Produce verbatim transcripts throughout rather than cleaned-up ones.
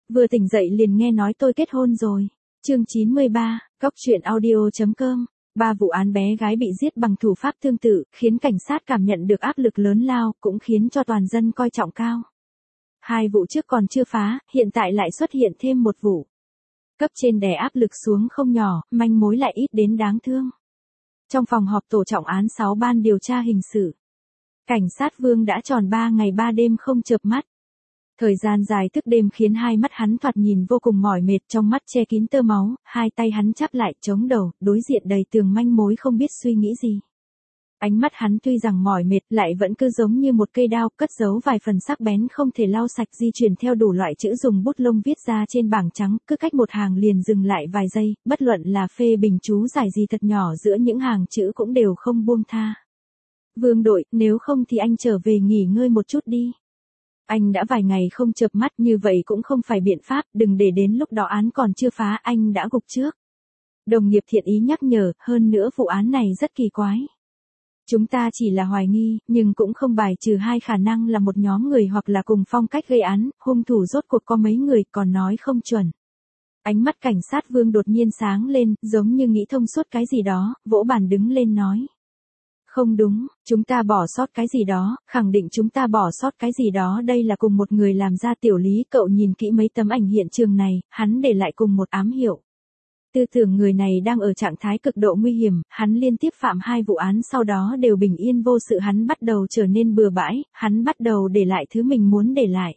Vừa tỉnh dậy liền nghe nói tôi kết hôn rồi. Chương chín mươi ba, Góc truyện audio.com. Ba vụ án bé gái bị giết bằng thủ pháp tương tự, khiến cảnh sát cảm nhận được áp lực lớn lao, cũng khiến cho toàn dân coi trọng cao. Hai vụ trước còn chưa phá, hiện tại lại xuất hiện thêm một vụ. Cấp trên đè áp lực xuống không nhỏ, manh mối lại ít đến đáng thương. Trong phòng họp tổ trọng án sáu ban điều tra hình sự, cảnh sát Vương đã tròn ba ngày ba đêm không chợp mắt. Thời gian dài thức đêm khiến hai mắt hắn thoạt nhìn vô cùng mỏi mệt, trong mắt che kín tơ máu, hai tay hắn chắp lại chống đầu, đối diện đầy tường manh mối không biết suy nghĩ gì. Ánh mắt hắn tuy rằng mỏi mệt lại vẫn cứ giống như một cây đao, cất giấu vài phần sắc bén không thể lau sạch, di chuyển theo đủ loại chữ dùng bút lông viết ra trên bảng trắng, cứ cách một hàng liền dừng lại vài giây, bất luận là phê bình chú giải gì thật nhỏ giữa những hàng chữ cũng đều không buông tha. Vương đội, nếu không thì anh trở về nghỉ ngơi một chút đi. Anh đã vài ngày không chợp mắt, như vậy cũng không phải biện pháp, đừng để đến lúc đó án còn chưa phá anh đã gục trước. Đồng nghiệp thiện ý nhắc nhở, hơn nữa vụ án này rất kỳ quái. Chúng ta chỉ là hoài nghi, nhưng cũng không bài trừ hai khả năng là một nhóm người hoặc là cùng phong cách gây án, hung thủ rốt cuộc có mấy người còn nói không chuẩn. Ánh mắt cảnh sát Vương đột nhiên sáng lên, giống như nghĩ thông suốt cái gì đó, vỗ bàn đứng lên nói. Không đúng, chúng ta bỏ sót cái gì đó, khẳng định chúng ta bỏ sót cái gì đó, đây là cùng một người làm ra. Tiểu Lý, cậu nhìn kỹ mấy tấm ảnh hiện trường này, hắn để lại cùng một ám hiệu. Tư tưởng người này đang ở trạng thái cực độ nguy hiểm, hắn liên tiếp phạm hai vụ án sau đó đều bình yên vô sự, hắn bắt đầu trở nên bừa bãi, hắn bắt đầu để lại thứ mình muốn để lại.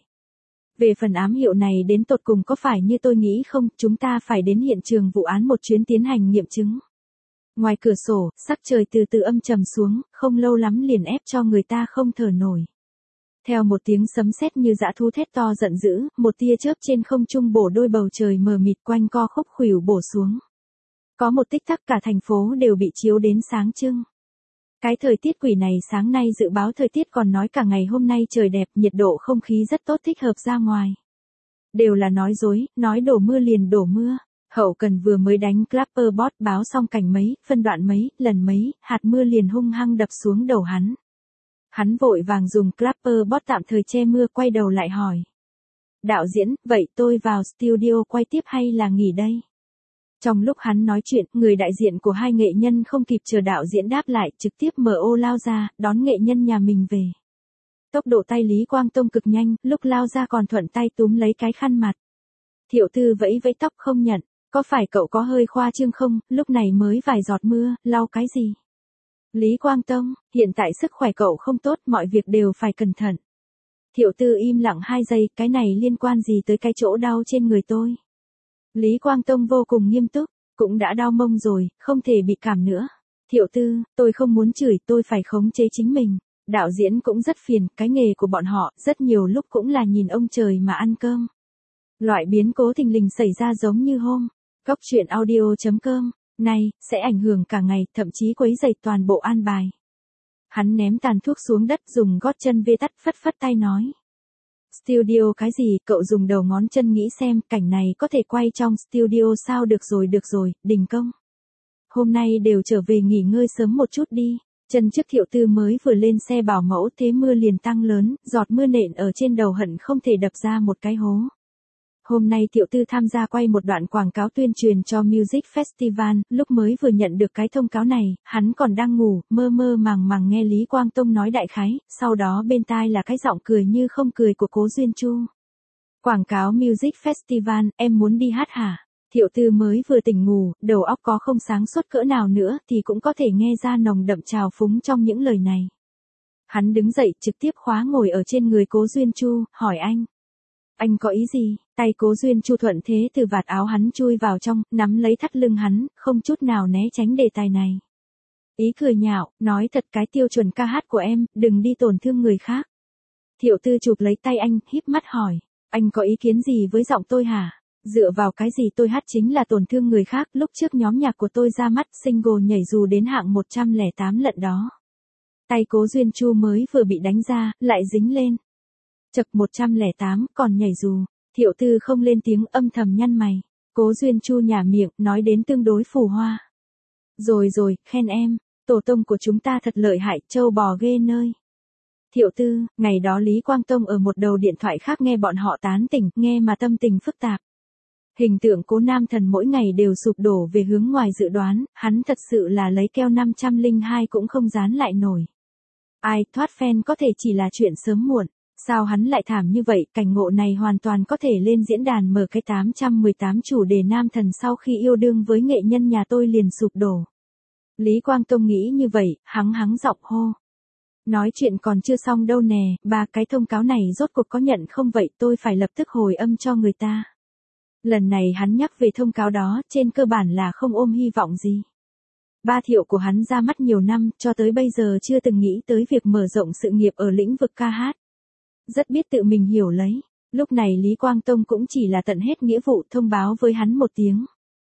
Về phần ám hiệu này đến tột cùng có phải như tôi nghĩ không, chúng ta phải đến hiện trường vụ án một chuyến tiến hành nghiệm chứng. Ngoài cửa sổ, sắc trời từ từ âm trầm xuống, không lâu lắm liền ép cho người ta không thở nổi. Theo một tiếng sấm sét như dã thú thét to giận dữ, một tia chớp trên không trung bổ đôi bầu trời mờ mịt quanh co khúc khuỷu bổ xuống. Có một tích tắc cả thành phố đều bị chiếu đến sáng trưng. Cái thời tiết quỷ này sáng nay dự báo thời tiết còn nói cả ngày hôm nay trời đẹp, nhiệt độ không khí rất tốt, thích hợp ra ngoài. Đều là nói dối, nói đổ mưa liền đổ mưa. Hậu cần vừa mới đánh Clapperbot báo xong cảnh mấy, phân đoạn mấy, lần mấy, hạt mưa liền hung hăng đập xuống đầu hắn. Hắn vội vàng dùng Clapperbot tạm thời che mưa, quay đầu lại hỏi. Đạo diễn, vậy tôi vào studio quay tiếp hay là nghỉ đây? Trong lúc hắn nói chuyện, người đại diện của hai nghệ nhân không kịp chờ đạo diễn đáp lại, trực tiếp mở ô lao ra, đón nghệ nhân nhà mình về. Tốc độ tay Lý Quang Tông cực nhanh, lúc lao ra còn thuận tay túm lấy cái khăn mặt. Thiệu Tư vẫy vẫy tóc không nhận. Có phải cậu có hơi khoa trương không, lúc này mới vài giọt mưa, lau cái gì? Lý Quang Tông, hiện tại sức khỏe cậu không tốt, mọi việc đều phải cẩn thận. Thiệu Tư im lặng hai giây, cái này liên quan gì tới cái chỗ đau trên người tôi? Lý Quang Tông vô cùng nghiêm túc, cũng đã đau mông rồi, không thể bị cảm nữa. Thiệu Tư, tôi không muốn chửi, tôi phải khống chế chính mình. Đạo diễn cũng rất phiền, cái nghề của bọn họ, rất nhiều lúc cũng là nhìn ông trời mà ăn cơm. Loại biến cố thình lình xảy ra giống như hôm. Góc truyện audio.com, này, sẽ ảnh hưởng cả ngày, thậm chí quấy rầy toàn bộ an bài. Hắn ném tàn thuốc xuống đất, dùng gót chân vê tắt, phất phất tay nói. Studio cái gì, cậu dùng đầu ngón chân nghĩ xem, cảnh này có thể quay trong studio sao? Được rồi được rồi, đình công. Hôm nay đều trở về nghỉ ngơi sớm một chút đi. Chân trước Thiệu Tư mới vừa lên xe bảo mẫu, thế mưa liền tăng lớn, giọt mưa nện ở trên đầu hận không thể đập ra một cái hố. Hôm nay Thiệu Tư tham gia quay một đoạn quảng cáo tuyên truyền cho Music Festival, lúc mới vừa nhận được cái thông cáo này, hắn còn đang ngủ, mơ mơ màng màng nghe Lý Quang Tông nói đại khái, sau đó bên tai là cái giọng cười như không cười của Cố Duyên Chu. Quảng cáo Music Festival, em muốn đi hát hả? Thiệu Tư mới vừa tỉnh ngủ, đầu óc có không sáng suốt cỡ nào nữa thì cũng có thể nghe ra nồng đậm trào phúng trong những lời này. Hắn đứng dậy, trực tiếp khóa ngồi ở trên người Cố Duyên Chu, hỏi anh. Anh có ý gì? Tay Cố Duyên Chu thuận thế từ vạt áo hắn chui vào trong, nắm lấy thắt lưng hắn, không chút nào né tránh đề tài này. Ý cười nhạo, nói thật cái tiêu chuẩn ca hát của em, đừng đi tổn thương người khác. Thiệu Tư chụp lấy tay anh, híp mắt hỏi, anh có ý kiến gì với giọng tôi hả? Dựa vào cái gì tôi hát chính là tổn thương người khác, lúc trước nhóm nhạc của tôi ra mắt single nhảy dù đến hạng một trăm lẻ tám lận đó. Tay Cố Duyên Chu mới vừa bị đánh ra, lại dính lên. Chật một trăm lẻ tám, còn nhảy dù. Thiệu Tư không lên tiếng, âm thầm nhăn mày. Cố Duyên Chu nhả miệng, nói đến tương đối phù hoa. Rồi rồi, khen em, tổ tông của chúng ta thật lợi hại, trâu bò ghê nơi. Thiệu Tư, ngày đó Lý Quang Tông ở một đầu điện thoại khác nghe bọn họ tán tỉnh, nghe mà tâm tình phức tạp. Hình tượng Cố Nam Thần mỗi ngày đều sụp đổ về hướng ngoài dự đoán, hắn thật sự là lấy keo năm trăm lẻ hai cũng không dán lại nổi. Ai, thoát fan có thể chỉ là chuyện sớm muộn, sao hắn lại thảm như vậy, cảnh ngộ này hoàn toàn có thể lên diễn đàn mở cái tám trăm mười tám chủ đề Nam Thần sau khi yêu đương với nghệ nhân nhà tôi liền sụp đổ. Lý Quang Tông nghĩ như vậy, hắng hắng giọng hô. Nói chuyện còn chưa xong đâu nè, ba cái thông cáo này rốt cuộc có nhận không vậy, tôi phải lập tức hồi âm cho người ta. Lần này hắn nhắc về thông cáo đó, trên cơ bản là không ôm hy vọng gì. Ba Thiệu của hắn ra mắt nhiều năm, cho tới bây giờ chưa từng nghĩ tới việc mở rộng sự nghiệp ở lĩnh vực ca hát. Rất biết tự mình hiểu lấy, lúc này Lý Quang Tông cũng chỉ là tận hết nghĩa vụ thông báo với hắn một tiếng.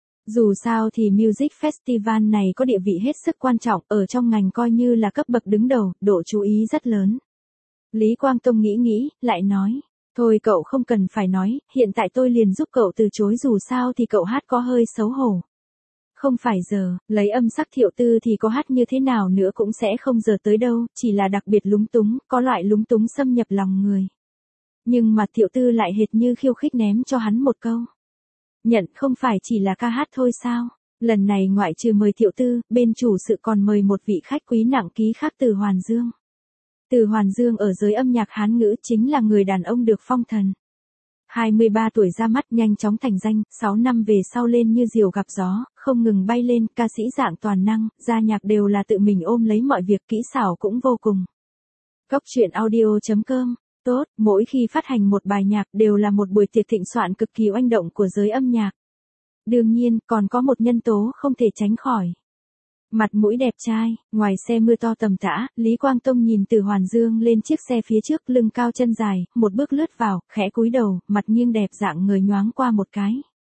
Dù sao thì Music Festival này có địa vị hết sức quan trọng, ở trong ngành coi như là cấp bậc đứng đầu, độ chú ý rất lớn. Lý Quang Tông nghĩ nghĩ, lại nói, thôi cậu không cần phải nói, hiện tại tôi liền giúp cậu từ chối dù sao thì cậu hát có hơi xấu hổ. Không phải giờ, lấy âm sắc Thiệu Tư thì có hát như thế nào nữa cũng sẽ không giờ tới đâu, chỉ là đặc biệt lúng túng, có loại lúng túng xâm nhập lòng người. Nhưng mà Thiệu Tư lại hệt như khiêu khích ném cho hắn một câu. Nhận không phải chỉ là ca hát thôi sao? Lần này ngoại trừ mời Thiệu Tư, bên chủ sự còn mời một vị khách quý nặng ký khác Từ Hoàn Dương. Từ Hoàn Dương ở giới âm nhạc Hán ngữ chính là người đàn ông được phong thần. hai mươi ba tuổi ra mắt nhanh chóng thành danh, sáu năm về sau lên như diều gặp gió, không ngừng bay lên, ca sĩ dạng toàn năng, ra nhạc đều là tự mình ôm lấy mọi việc, kỹ xảo cũng vô cùng. Góc truyện audio chấm com. Tốt, mỗi khi phát hành một bài nhạc đều là một buổi tiệc thịnh soạn cực kỳ oanh động của giới âm nhạc. Đương nhiên, còn có một nhân tố không thể tránh khỏi. Mặt mũi đẹp trai, ngoài xe mưa to tầm tã, Lý Quang Tông nhìn Từ Hoàn Dương lên chiếc xe phía trước, lưng cao chân dài, một bước lướt vào, khẽ cúi đầu, mặt nghiêng đẹp dạng người nhoáng qua một cái.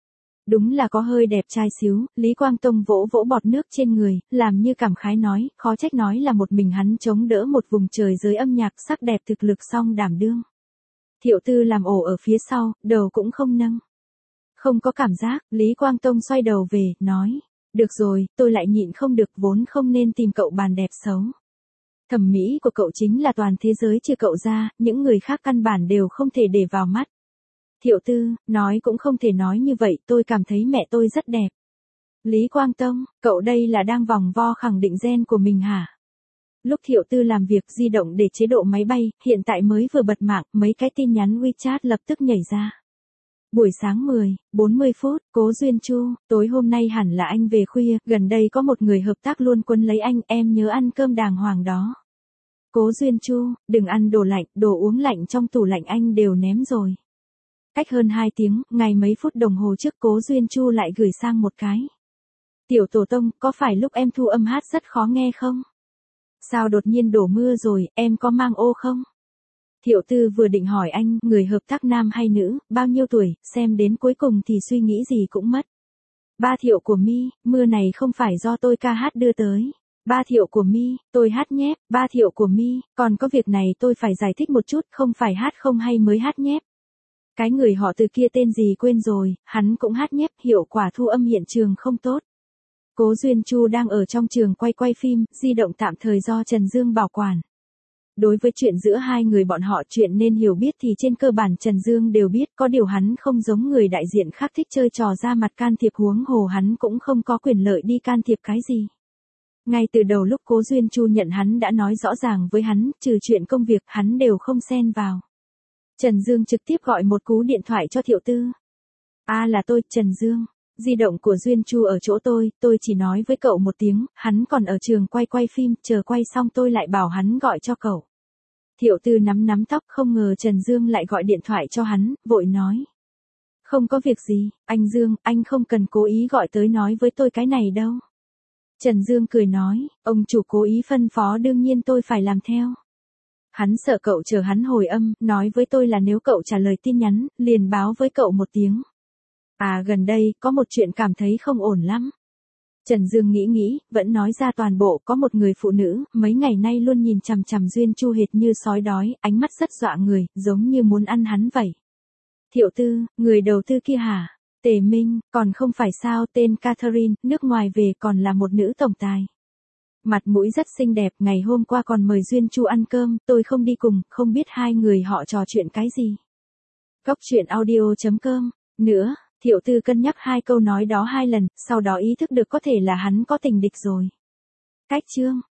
Đúng là có hơi đẹp trai xíu, Lý Quang Tông vỗ vỗ bọt nước trên người, làm như cảm khái nói, khó trách nói là một mình hắn chống đỡ một vùng trời giới âm nhạc sắc đẹp thực lực song đảm đương. Thiệu Tư làm ổ ở phía sau, đầu cũng không nâng. Không có cảm giác, Lý Quang Tông xoay đầu về, nói, được rồi, tôi lại nhịn không được, vốn không nên tìm cậu bàn đẹp xấu. Thẩm mỹ của cậu chính là toàn thế giới trừ cậu ra, những người khác căn bản đều không thể để vào mắt. Thiệu Tư, nói cũng không thể nói như vậy, tôi cảm thấy mẹ tôi rất đẹp. Lý Quang Tông, cậu đây là đang vòng vo khẳng định gen của mình hả? Lúc Thiệu Tư làm việc di động để chế độ máy bay, hiện tại mới vừa bật mạng, mấy cái tin nhắn WeChat lập tức nhảy ra. Buổi sáng mười, bốn mươi phút, Cố Duyên Chu, tối hôm nay hẳn là anh về khuya, gần đây có một người hợp tác luôn quấn lấy anh, em nhớ ăn cơm đàng hoàng đó. Cố Duyên Chu, đừng ăn đồ lạnh, đồ uống lạnh trong tủ lạnh anh đều ném rồi. Cách hơn hai tiếng, ngày mấy phút đồng hồ trước Cố Duyên Chu lại gửi sang một cái. Tiểu Tổ Tông, có phải lúc em thu âm hát rất khó nghe không? Sao đột nhiên đổ mưa rồi, em có mang ô không? Thiệu Tư vừa định hỏi anh, người hợp tác nam hay nữ, bao nhiêu tuổi, xem đến cuối cùng thì suy nghĩ gì cũng mất. Ba Thiệu của mi, mưa này không phải do tôi ca hát đưa tới. Ba Thiệu của mi, tôi hát nhép, ba Thiệu của mi, còn có việc này tôi phải giải thích một chút, không phải hát không hay mới hát nhép. Cái người họ Từ kia tên gì quên rồi, hắn cũng hát nhép, hiệu quả thu âm hiện trường không tốt. Cố Duyên Chu đang ở trong trường quay quay phim, di động tạm thời do Trần Dương bảo quản. Đối với chuyện giữa hai người bọn họ chuyện nên hiểu biết thì trên cơ bản Trần Dương đều biết, có điều hắn không giống người đại diện khác thích chơi trò ra mặt can thiệp, huống hồ hắn cũng không có quyền lợi đi can thiệp cái gì. Ngay từ đầu lúc Cố Duyên Chu nhận hắn đã nói rõ ràng với hắn, trừ chuyện công việc hắn đều không xen vào. Trần Dương trực tiếp gọi một cú điện thoại cho Thiệu Tư. A à là tôi, Trần Dương. Di động của Duyên Chu ở chỗ tôi, tôi chỉ nói với cậu một tiếng, hắn còn ở trường quay quay phim, chờ quay xong tôi lại bảo hắn gọi cho cậu. Thiệu Tư nắm nắm tóc, không ngờ Trần Dương lại gọi điện thoại cho hắn, vội nói. Không có việc gì, anh Dương, anh không cần cố ý gọi tới nói với tôi cái này đâu. Trần Dương cười nói, ông chủ cố ý phân phó đương nhiên tôi phải làm theo. Hắn sợ cậu chờ hắn hồi âm, nói với tôi là nếu cậu trả lời tin nhắn, liền báo với cậu một tiếng. À gần đây, có một chuyện cảm thấy không ổn lắm. Trần Dương nghĩ nghĩ, vẫn nói ra toàn bộ, có một người phụ nữ, mấy ngày nay luôn nhìn chằm chằm Duyên Chu hệt như sói đói, ánh mắt rất dọa người, giống như muốn ăn hắn vậy. Thiệu Tư, người đầu tư kia hả? Tề Minh, còn không phải sao, tên Catherine, nước ngoài về còn là một nữ tổng tài. Mặt mũi rất xinh đẹp, ngày hôm qua còn mời Duyên Chu ăn cơm, tôi không đi cùng, không biết hai người họ trò chuyện cái gì. Góc chuyện audio chấm com. Nữa, Thiệu Tư cân nhắc hai câu nói đó hai lần, sau đó ý thức được có thể là hắn có tình địch rồi. Cách chương